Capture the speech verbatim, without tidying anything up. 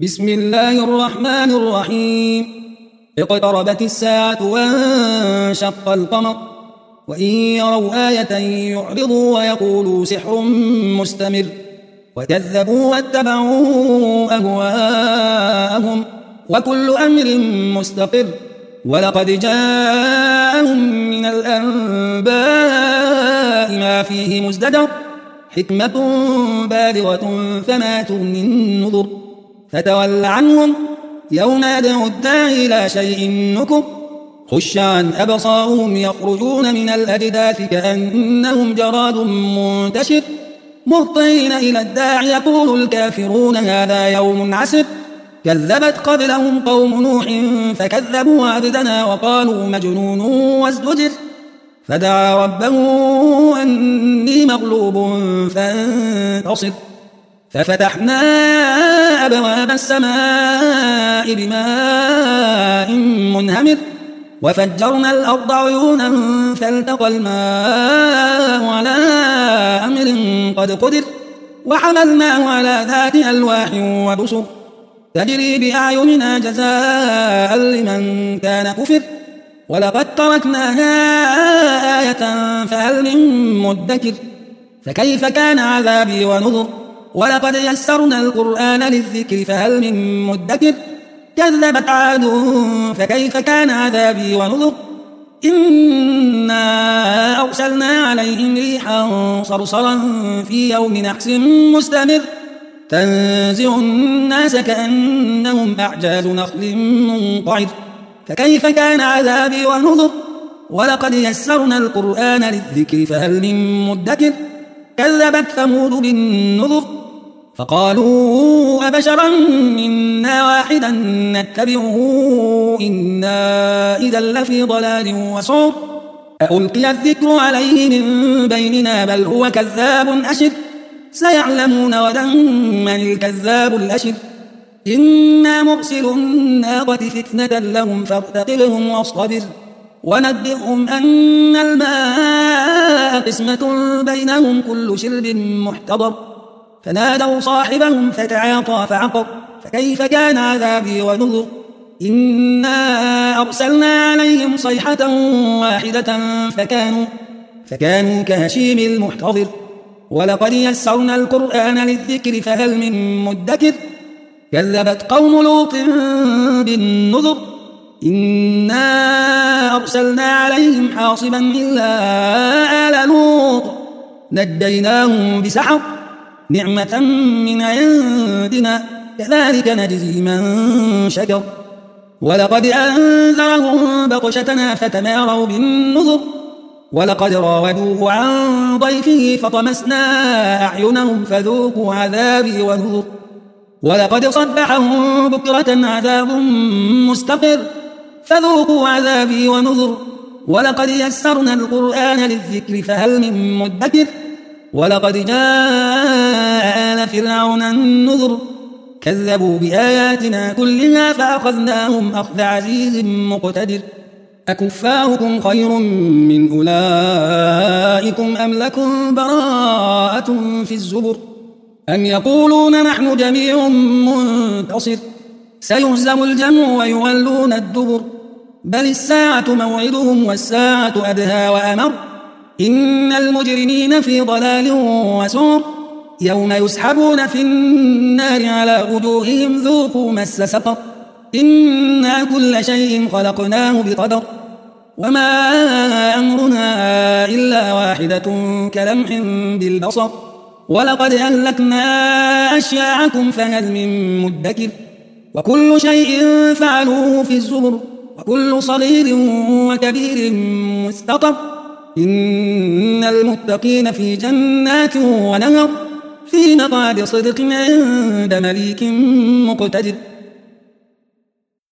بسم الله الرحمن الرحيم. اقتربت الساعة وانشق القمر وإن يروا آية يعرضوا ويقولوا سحر مستمر وكذبوا واتبعوا أهواءهم وكل أمر مستقر ولقد جاءهم من الأنباء ما فيه مزدجر حكمة بالغة فما تغني النذر فتول عنهم يوم يدعو الداعي إلى شيء نكر خش عن أبصارهم يخرجون من الأجداث كأنهم جراد منتشر مهطعين إلى الداعي يقول الكافرون هذا يوم عسر كذبت قبلهم قوم نوح فكذبوا عبدنا وقالوا مجنون وازدجر فدعا ربه أني مغلوب فانتصر ففتحنا أبواب السماء بماء منهمر وفجرنا الأرض عيونا فالتقى الماء على أمر قد قدر وحملناه على ذات ألواح ودسر تجري بأعيننا جزاء لمن كان كفر ولقد تركناها آية فهل من مدكر فكيف كان عذابي ونذر ولقد يسرنا القرآن للذكر فهل من مدكر كذبت عاد فكيف كان عذابي ونذر إنا أرسلنا عليهم ريحا صرصرا في يوم نحس مستمر تنزع الناس كأنهم أعجاز نخل منقعر فكيف كان عذابي ونذر ولقد يسرنا القرآن للذكر فهل من مدكر كذبت ثمود بالنذر فقالوا أبشرا منا واحدا نتبعه إنا إذا لفي ضلال وسعر ألقي الذكر عليه من بيننا بل هو كذاب أشر سيعلمون غدا من الكذاب الأشر إنا مرسل الناقة فتنة لهم فارتقبهم واصطبر ونبئهم أن الماء قسمة بينهم كل شرب محتضر فنادوا صاحبهم فتعاطى فعقر فكيف كان عذابي ونذر إنا أرسلنا عليهم صيحة واحدة فكانوا, فكانوا كهشيم المحتضر ولقد يسرنا القرآن للذكر فهل من مدكر كذبت قوم لوط بالنذر إنا أرسلنا عليهم حاصبا إلا آل لوط نجيناهم بسحر نعمة من عندنا كذلك نجزي من شكر ولقد أنذرهم بطشتنا فتماروا بالنذر ولقد راودوه عن ضيفه فطمسنا أعينهم فذوقوا عذابي ونذر ولقد صبحهم بكرة عذاب مستقر فذوقوا عذابي ونذر ولقد يسرنا القرآن للذكر فهل من مدكر ولقد جاء آل فرعون النذر كذبوا بآياتنا كلها فأخذناهم أخذ عزيز مقتدر أكفاركم خير من أولئكم أم لكم براءة في الزبر أم يقولون نحن جميع منتصر سيهزم الجمع ويولون الدبر بل الساعة موعدهم والساعة أدهى وأمر إن المجرمين في ضلال وسعر يوم يسحبون في النار على وجوههم ذوقوا مس سقر إنا كل شيء خلقناه بقدر وما أمرنا إلا واحدة كلمح بالبصر ولقد أهلكنا أشياعكم فهل من مدكر وكل شيء فعلوه في الزبر وكل صغير وكبير مستطر إن المتقين في جنات ونهر في مقعد صدق عند مليك مقتدر.